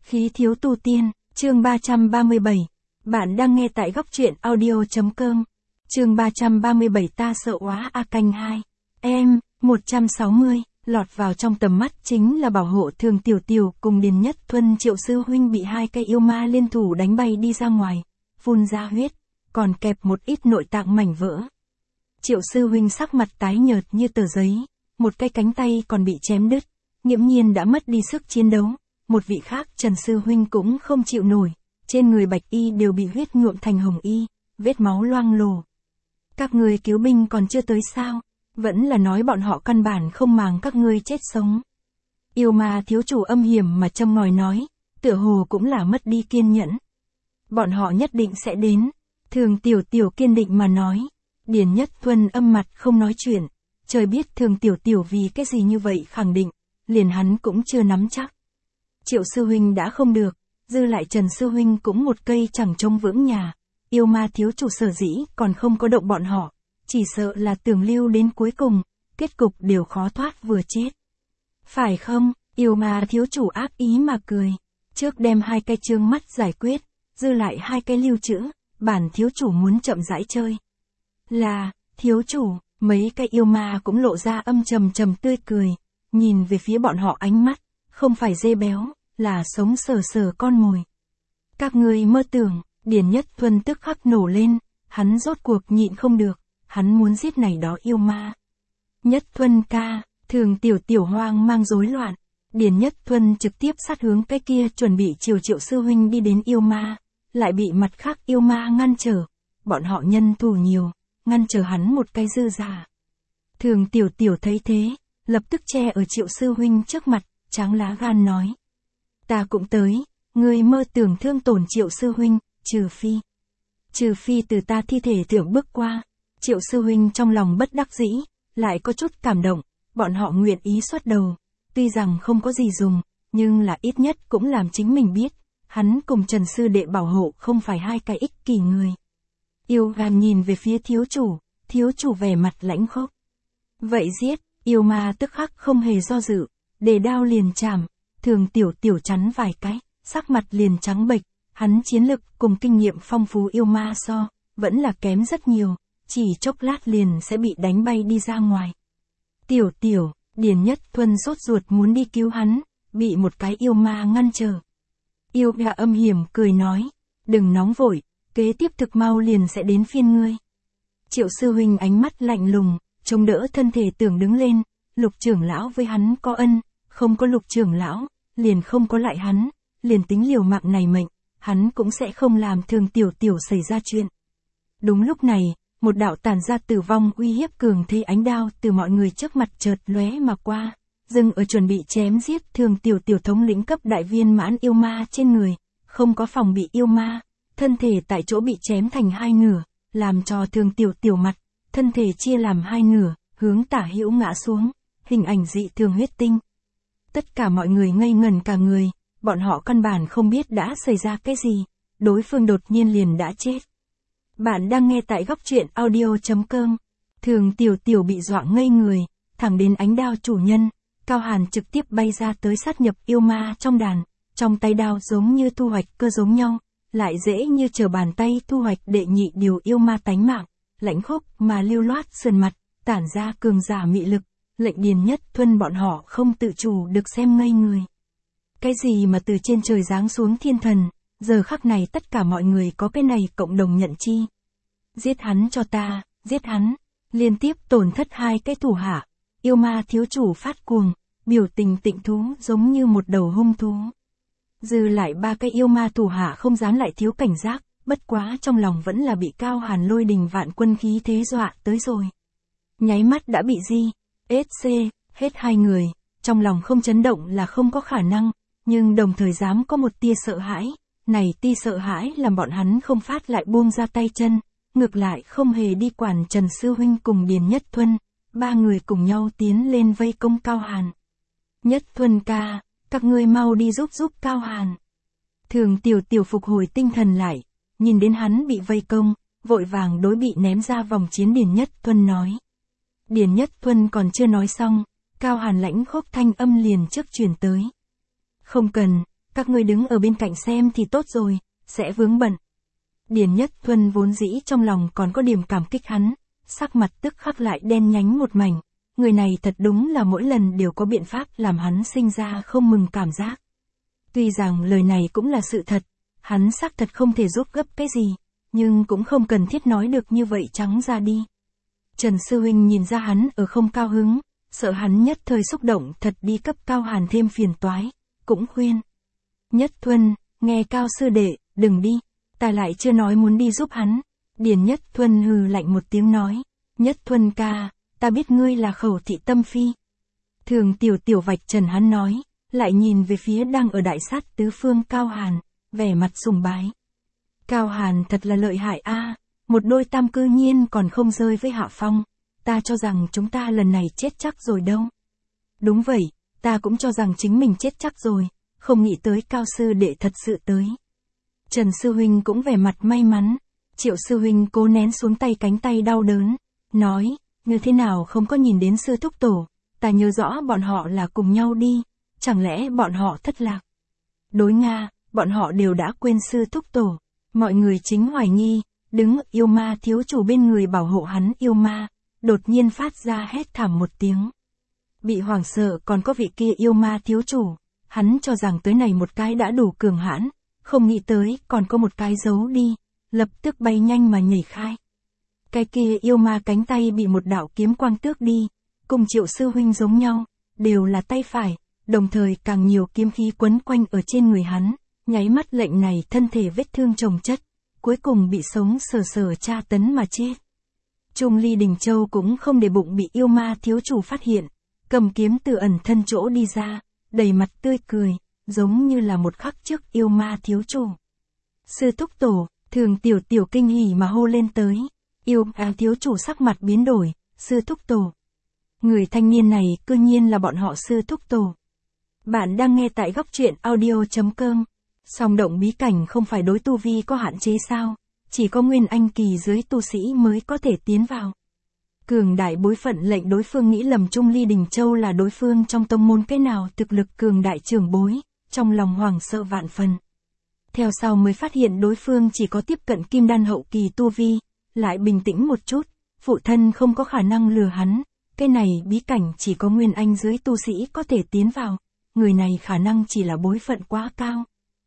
Khí thiếu tu tiên, chương 337. Bạn đang nghe tại góc truyện audio.com. Chương 337 ta sợ quá A canh 2. Em, 160, lọt vào trong tầm mắt chính là bảo hộ Thường Tiểu Tiểu cùng Điền Nhất Thuân Triệu sư huynh bị hai cây yêu ma liên thủ đánh bay đi ra ngoài, phun ra huyết, còn kẹp một ít nội tạng mảnh vỡ. Triệu sư huynh sắc mặt tái nhợt như tờ giấy, một cái cánh tay còn bị chém đứt, nghiễm nhiên đã mất đi sức chiến đấu. Một vị khác Trần sư huynh cũng không chịu nổi, trên người bạch y đều bị huyết nhuộm thành hồng y, vết máu loang lổ. Các người cứu binh còn chưa tới sao? Vẫn là nói bọn họ căn bản không màng các ngươi chết sống. Yêu ma thiếu chủ âm hiểm mà châm ngòi nói, tựa hồ cũng là mất đi kiên nhẫn. Bọn họ nhất định sẽ đến. Thường Tiểu Tiểu kiên định mà nói. Điền Nhất Thuân âm mặt không nói chuyện. Trời biết Thường Tiểu Tiểu vì cái gì như vậy khẳng định, liền hắn cũng chưa nắm chắc. Triệu sư huynh đã không được, dư lại Trần sư huynh cũng một cây chẳng trông vững nhà. Yêu ma thiếu chủ sở dĩ còn không có động bọn họ, chỉ sợ là tưởng lưu đến cuối cùng, kết cục đều khó thoát vừa chết. Phải không? Yêu ma thiếu chủ ác ý mà cười, trước đem hai cây trương mắt giải quyết, dư lại hai cây lưu trữ, bản thiếu chủ muốn chậm rãi chơi. Là, thiếu chủ, mấy cây yêu ma cũng lộ ra âm trầm tươi cười, nhìn về phía bọn họ ánh mắt, không phải dê béo, là sống sờ sờ con mồi. Các ngươi mơ tưởng, Điền Nhất Thuân tức khắc nổ lên, hắn rốt cuộc nhịn không được, hắn muốn giết này đó yêu ma. Nhất Thuân ca, Thường Tiểu Tiểu hoang mang rối loạn, Điền Nhất Thuân trực tiếp sát hướng cái kia chuẩn bị chiều Triệu sư huynh đi đến yêu ma, lại bị mặt khác yêu ma ngăn trở, bọn họ nhân thủ nhiều, ngăn trở hắn một cái dư giả. Thường Tiểu Tiểu thấy thế, lập tức che ở Triệu sư huynh trước mặt, tráng lá gan nói. Ta cũng tới, ngươi mơ tưởng thương tổn Triệu sư huynh, trừ phi từ ta thi thể thượng bước qua. Triệu sư huynh trong lòng bất đắc dĩ, lại có chút cảm động, bọn họ nguyện ý xuất đầu, tuy rằng không có gì dùng, nhưng là ít nhất cũng làm chính mình biết, hắn cùng Trần sư đệ bảo hộ không phải hai cái ích kỷ người. Yêu gan nhìn về phía thiếu chủ vẻ mặt lãnh khốc. Vậy giết, yêu ma tức khắc không hề do dự, đề đao liền chạm. Thường Tiểu Tiểu chắn vài cái, sắc mặt liền trắng bệch, hắn chiến lực cùng kinh nghiệm phong phú yêu ma so, vẫn là kém rất nhiều, chỉ chốc lát liền sẽ bị đánh bay đi ra ngoài. Tiểu Tiểu, Điền Nhất Thuân sốt ruột muốn đi cứu hắn, bị một cái yêu ma ngăn trở. Yêu ma âm hiểm cười nói, đừng nóng vội, kế tiếp thực mau liền sẽ đến phiên ngươi. Triệu sư huynh ánh mắt lạnh lùng, chống đỡ thân thể tưởng đứng lên, Lục trưởng lão với hắn có ân, không có Lục trưởng lão, liền không có lại hắn, liền tính liều mạng này mệnh, hắn cũng sẽ không làm Thường Tiểu Tiểu xảy ra chuyện. Đúng lúc này, một đạo tản ra tử vong uy hiếp cường thế ánh đao từ mọi người trước mặt chợt lóe mà qua, dừng ở chuẩn bị chém giết Thường Tiểu Tiểu thống lĩnh cấp đại viên mãn yêu ma trên người, không có phòng bị yêu ma, thân thể tại chỗ bị chém thành hai nửa, làm cho Thường Tiểu Tiểu mặt, thân thể chia làm hai nửa, hướng tả hữu ngã xuống, hình ảnh dị thường huyết tinh. Tất cả mọi người ngây ngẩn cả người, bọn họ căn bản không biết đã xảy ra cái gì, đối phương đột nhiên liền đã chết. Bạn đang nghe tại góc truyện audio.com. Thường Tiểu Tiểu bị dọa ngây người, thẳng đến ánh đao chủ nhân, Cao Hàn trực tiếp bay ra tới sát nhập yêu ma trong đàn, trong tay đao giống như thu hoạch cơ giống nhau, lại dễ như trở bàn tay thu hoạch đệ nhị điều yêu ma tánh mạng, lãnh khốc mà lưu loát sườn mặt, tản ra cường giả mị lực, lệnh Điền Nhất Thuân bọn họ không tự chủ được xem ngây người. Cái gì mà từ trên trời giáng xuống thiên thần, giờ khắc này tất cả mọi người có cái này cộng đồng nhận chi. Giết hắn cho ta, giết hắn, liên tiếp tổn thất hai cái thủ hạ, yêu ma thiếu chủ phát cuồng, biểu tình tịnh thú giống như một đầu hung thú. Dư lại ba cái yêu ma thủ hạ không dám lại thiếu cảnh giác, bất quá trong lòng vẫn là bị Cao Hàn lôi đình vạn quân khí thế dọa tới rồi. Nháy mắt đã bị hết hai người, trong lòng không chấn động là không có khả năng, nhưng đồng thời dám có một tia sợ hãi, này tia sợ hãi làm bọn hắn không phát lại buông ra tay chân, ngược lại không hề đi quản Trần sư huynh cùng Điền Nhất Thuân, ba người cùng nhau tiến lên vây công Cao Hàn. Nhất Thuân ca, các ngươi mau đi giúp Cao Hàn. Thường Tiểu Tiểu phục hồi tinh thần lại, nhìn đến hắn bị vây công, vội vàng đối bị ném ra vòng chiến Điền Nhất Thuân nói. Điền Nhất Thuân còn chưa nói xong, Cao Hàn lãnh khốc thanh âm liền trước truyền tới. Không cần, các ngươi đứng ở bên cạnh xem thì tốt rồi, sẽ vướng bận. Điền Nhất Thuân vốn dĩ trong lòng còn có điểm cảm kích hắn, sắc mặt tức khắc lại đen nhánh một mảnh, người này thật đúng là mỗi lần đều có biện pháp làm hắn sinh ra không mừng cảm giác. Tuy rằng lời này cũng là sự thật, hắn xác thật không thể giúp gấp cái gì, nhưng cũng không cần thiết nói được như vậy trắng ra đi. Trần Sư Huynh nhìn ra hắn ở không cao hứng, sợ hắn nhất thời xúc động thật đi cấp Cao Hàn thêm phiền toái, cũng khuyên. Nhất Thuân, nghe Cao Sư Đệ, đừng đi, ta lại chưa nói muốn đi giúp hắn. Điền Nhất Thuân hừ lạnh một tiếng nói, Nhất Thuân ca, ta biết ngươi là Khẩu Thị Tâm Phi. Thường tiểu tiểu vạch trần hắn nói, lại nhìn về phía đang ở đại sát tứ phương Cao Hàn, vẻ mặt sùng bái. Cao Hàn thật là lợi hại a, một đôi tam cư nhiên còn không rơi với hạ phong, ta cho rằng chúng ta lần này chết chắc rồi đâu. Đúng vậy, ta cũng cho rằng chính mình chết chắc rồi, không nghĩ tới Cao Sư Đệ thật sự tới. Trần Sư Huynh cũng vẻ mặt may mắn, Triệu Sư Huynh cố nén xuống tay cánh tay đau đớn, nói, như thế nào không có nhìn đến Sư Thúc Tổ, ta nhớ rõ bọn họ là cùng nhau đi, chẳng lẽ bọn họ thất lạc. Đối Nga, bọn họ đều đã quên Sư Thúc Tổ, mọi người chính hoài nghi, đứng yêu ma thiếu chủ bên người bảo hộ hắn yêu ma, đột nhiên phát ra hét thảm một tiếng. Bị hoảng sợ còn có vị kia yêu ma thiếu chủ, hắn cho rằng tới này một cái đã đủ cường hãn, không nghĩ tới còn có một cái giấu đi, lập tức bay nhanh mà nhảy khai. Cái kia yêu ma cánh tay bị một đạo kiếm quang tước đi, cùng Triệu Sư Huynh giống nhau, đều là tay phải, đồng thời càng nhiều kiếm khí quấn quanh ở trên người hắn, nháy mắt lệnh này thân thể vết thương chồng chất, cuối cùng bị sống sờ sờ tra tấn mà chết. Trung Ly Đình Châu cũng không để bụng bị yêu ma thiếu chủ phát hiện, cầm kiếm từ ẩn thân chỗ đi ra, đầy mặt tươi cười, giống như là một khắc trước yêu ma thiếu chủ. Sư Thúc Tổ, Thường tiểu tiểu kinh hỉ mà hô lên tới, yêu ma thiếu chủ sắc mặt biến đổi, Sư Thúc Tổ. Người thanh niên này cư nhiên là bọn họ Sư Thúc Tổ. Bạn đang nghe tại góc truyện audio.com. Song động bí cảnh không phải đối tu vi có hạn chế sao, chỉ có nguyên anh kỳ dưới tu sĩ mới có thể tiến vào. Cường đại bối phận lệnh đối phương nghĩ lầm Trung Ly Đình Châu là đối phương trong tông môn cái nào thực lực cường đại trưởng bối, trong lòng hoảng sợ vạn phần. Theo sau mới phát hiện đối phương chỉ có tiếp cận kim đan hậu kỳ tu vi, lại bình tĩnh một chút, phụ thân không có khả năng lừa hắn, cái này bí cảnh chỉ có nguyên anh dưới tu sĩ có thể tiến vào, người này khả năng chỉ là bối phận quá cao.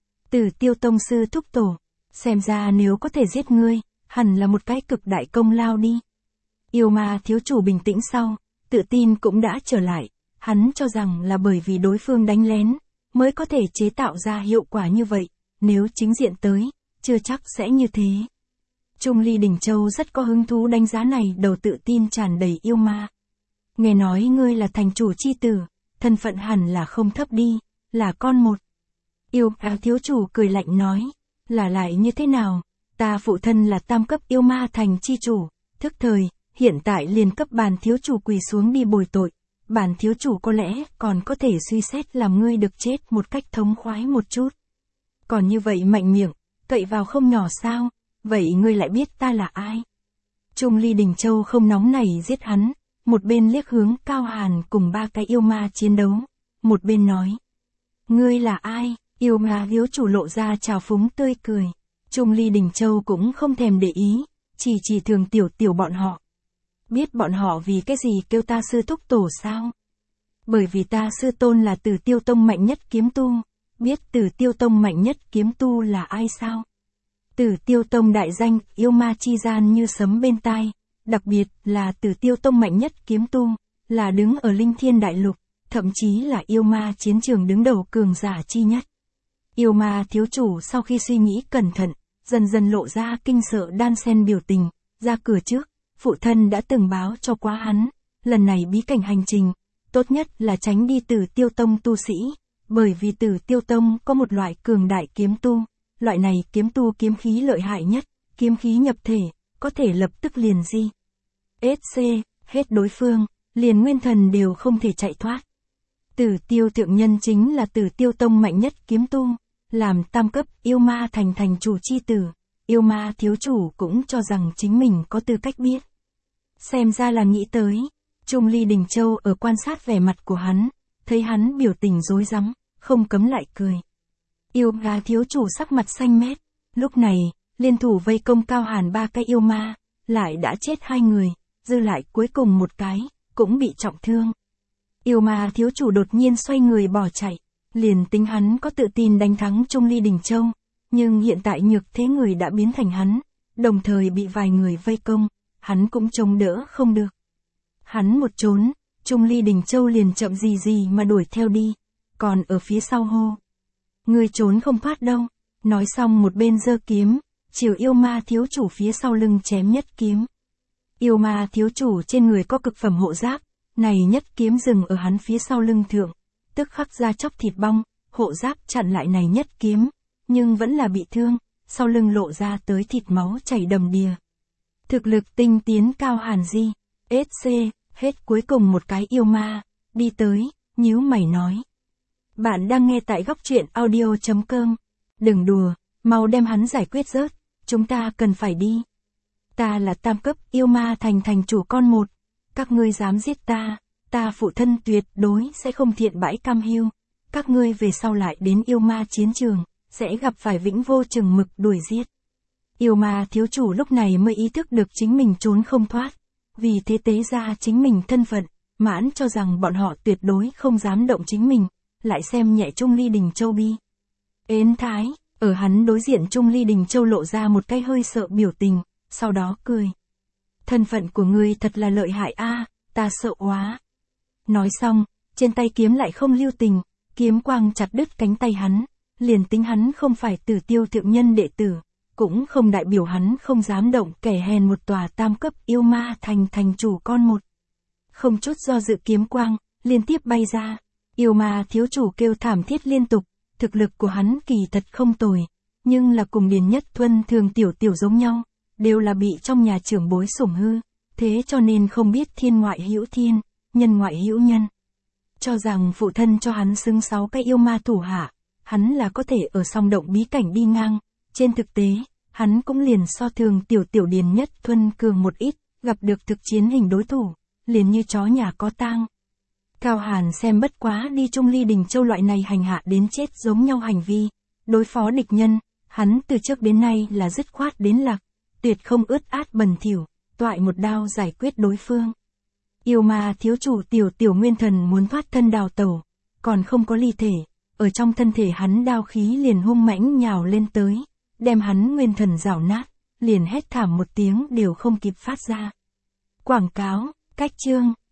Tử Tiêu Tông Sư Thúc Tổ, xem ra nếu có thể giết ngươi, hẳn là một cái cực đại công lao đi. Yêu ma thiếu chủ bình tĩnh sau, tự tin cũng đã trở lại, hắn cho rằng là bởi vì đối phương đánh lén, mới có thể chế tạo ra hiệu quả như vậy, nếu chính diện tới, chưa chắc sẽ như thế. Trung Ly Đình Châu rất có hứng thú đánh giá này đầu tự tin tràn đầy yêu ma. Nghe nói ngươi là thành chủ chi tử, thân phận hẳn là không thấp đi, là con một. Yêu ma thiếu chủ cười lạnh nói, là lại như thế nào, ta phụ thân là tam cấp yêu ma thành chi chủ, thức thời, hiện tại liền cấp bản thiếu chủ quỳ xuống đi bồi tội, bản thiếu chủ có lẽ còn có thể suy xét làm ngươi được chết một cách thống khoái một chút. Còn như vậy mạnh miệng, cậy vào không nhỏ sao, vậy ngươi lại biết ta là ai? Trung Ly Đình Châu không nóng nảy giết hắn, một bên liếc hướng Cao Hàn cùng ba cái yêu ma chiến đấu, một bên nói. Ngươi là ai? Yêu ma thiếu chủ lộ ra trào phúng tươi cười. Trung Ly Đình Châu cũng không thèm để ý, chỉ Thường tiểu tiểu bọn họ. Biết bọn họ vì cái gì kêu ta Sư Thúc Tổ sao? Bởi vì ta sư tôn là Tử Tiêu Tông mạnh nhất kiếm tu. Biết Tử Tiêu Tông mạnh nhất kiếm tu là ai sao? Tử Tiêu Tông đại danh, yêu ma chi gian như sấm bên tai, đặc biệt là Tử Tiêu Tông mạnh nhất kiếm tu, là đứng ở Linh Thiên Đại Lục, thậm chí là yêu ma chiến trường đứng đầu cường giả chi nhất. Yêu ma thiếu chủ sau khi suy nghĩ cẩn thận, dần dần lộ ra kinh sợ đan xen biểu tình, ra cửa trước, phụ thân đã từng báo cho quá hắn, lần này bí cảnh hành trình, tốt nhất là tránh đi Tử Tiêu Tông tu sĩ, bởi vì Tử Tiêu Tông có một loại cường đại kiếm tu, loại này kiếm tu kiếm khí lợi hại nhất, kiếm khí nhập thể, có thể lập tức liền di. SC, hết đối phương, liền nguyên thần đều không thể chạy thoát. Tử Tiêu Thượng Nhân chính là Tử Tiêu Tông mạnh nhất kiếm tu, làm tam cấp yêu ma thành chủ chi tử, yêu ma thiếu chủ cũng cho rằng chính mình có tư cách biết. Xem ra là nghĩ tới, Trung Ly Đình Châu ở quan sát vẻ mặt của hắn, thấy hắn biểu tình rối rắm, không cấm lại cười. Yêu ma thiếu chủ sắc mặt xanh mét. Lúc này, liên thủ vây công Cao Hàn 3 cái yêu ma, lại đã chết 2 người, dư lại cuối cùng một cái, cũng bị trọng thương. Yêu ma thiếu chủ đột nhiên xoay người bỏ chạy, liền tính hắn có tự tin đánh thắng Trung Ly Đình Châu, nhưng hiện tại nhược thế người đã biến thành hắn, đồng thời bị vài người vây công, hắn cũng chống đỡ không được. Hắn một trốn, Trung Ly Đình Châu liền chậm gì mà đuổi theo đi, còn ở phía sau hô. Người trốn không thoát đâu, nói xong một bên giơ kiếm, chiều yêu ma thiếu chủ phía sau lưng chém nhất kiếm. Yêu ma thiếu chủ trên người có cực phẩm hộ giáp, này nhất kiếm dừng ở hắn phía sau lưng thượng, tức khắc ra chóc thịt bong, hộ giáp chặn lại này nhất kiếm, nhưng vẫn là bị thương, sau lưng lộ ra tới thịt máu chảy đầm đìa. Thực lực tinh tiến Cao Hàn Di, SC, hết cuối cùng một cái yêu ma, đi tới, nhíu mày nói. Bạn đang nghe tại góc truyện audio.com, đừng đùa, mau đem hắn giải quyết rớt, chúng ta cần phải đi. Ta là tam cấp yêu ma thành chủ con một, các ngươi dám giết ta phụ thân tuyệt đối sẽ không thiện bãi cam hiu, các ngươi về sau lại đến yêu ma chiến trường, sẽ gặp phải vĩnh vô chừng mực đuổi giết. Yêu ma thiếu chủ lúc này mới ý thức được chính mình trốn không thoát, vì thế tế ra chính mình thân phận, mãn cho rằng bọn họ tuyệt đối không dám động chính mình, lại xem nhẹ Trung Ly Đình Châu bi. Ến thái, ở hắn đối diện Trung Ly Đình Châu lộ ra một cái hơi sợ biểu tình, sau đó cười. Thân phận của ngươi thật là lợi hại a, ta sợ quá. Nói xong, trên tay kiếm lại không lưu tình, kiếm quang chặt đứt cánh tay hắn, liền tính hắn không phải Tử Tiêu thượng nhân đệ tử, cũng không đại biểu hắn không dám động kẻ hèn một tòa tam cấp yêu ma thành chủ con một. Không chút do dự kiếm quang, liên tiếp bay ra, yêu ma thiếu chủ kêu thảm thiết liên tục, thực lực của hắn kỳ thật không tồi, nhưng là cùng Điền Nhất Thuân thường tiểu giống nhau, đều là bị trong nhà trưởng bối sủng hư, thế cho nên không biết thiên ngoại hữu thiên, nhân ngoại hữu nhân. Cho rằng phụ thân cho hắn xứng 6 cái yêu ma thủ hạ, hắn là có thể ở song động bí cảnh đi ngang, trên thực tế, hắn cũng liền so thường tiểu Điền Nhất Thuân cường một ít, gặp được thực chiến hình đối thủ, liền như chó nhà có tang. Cao Hàn xem bất quá đi Trung Ly Đình Châu loại này hành hạ đến chết giống nhau hành vi, đối phó địch nhân, hắn từ trước đến nay là dứt khoát đến lạc, tuyệt không ướt át bẩn thỉu, toại một đao giải quyết đối phương. Yêu ma thiếu chủ tiểu nguyên thần muốn thoát thân đào tẩu, còn không có ly thể, ở trong thân thể hắn đao khí liền hung mãnh nhào lên tới, đem hắn nguyên thần rào nát, liền hét thảm một tiếng đều không kịp phát ra. Quảng cáo, cách chương.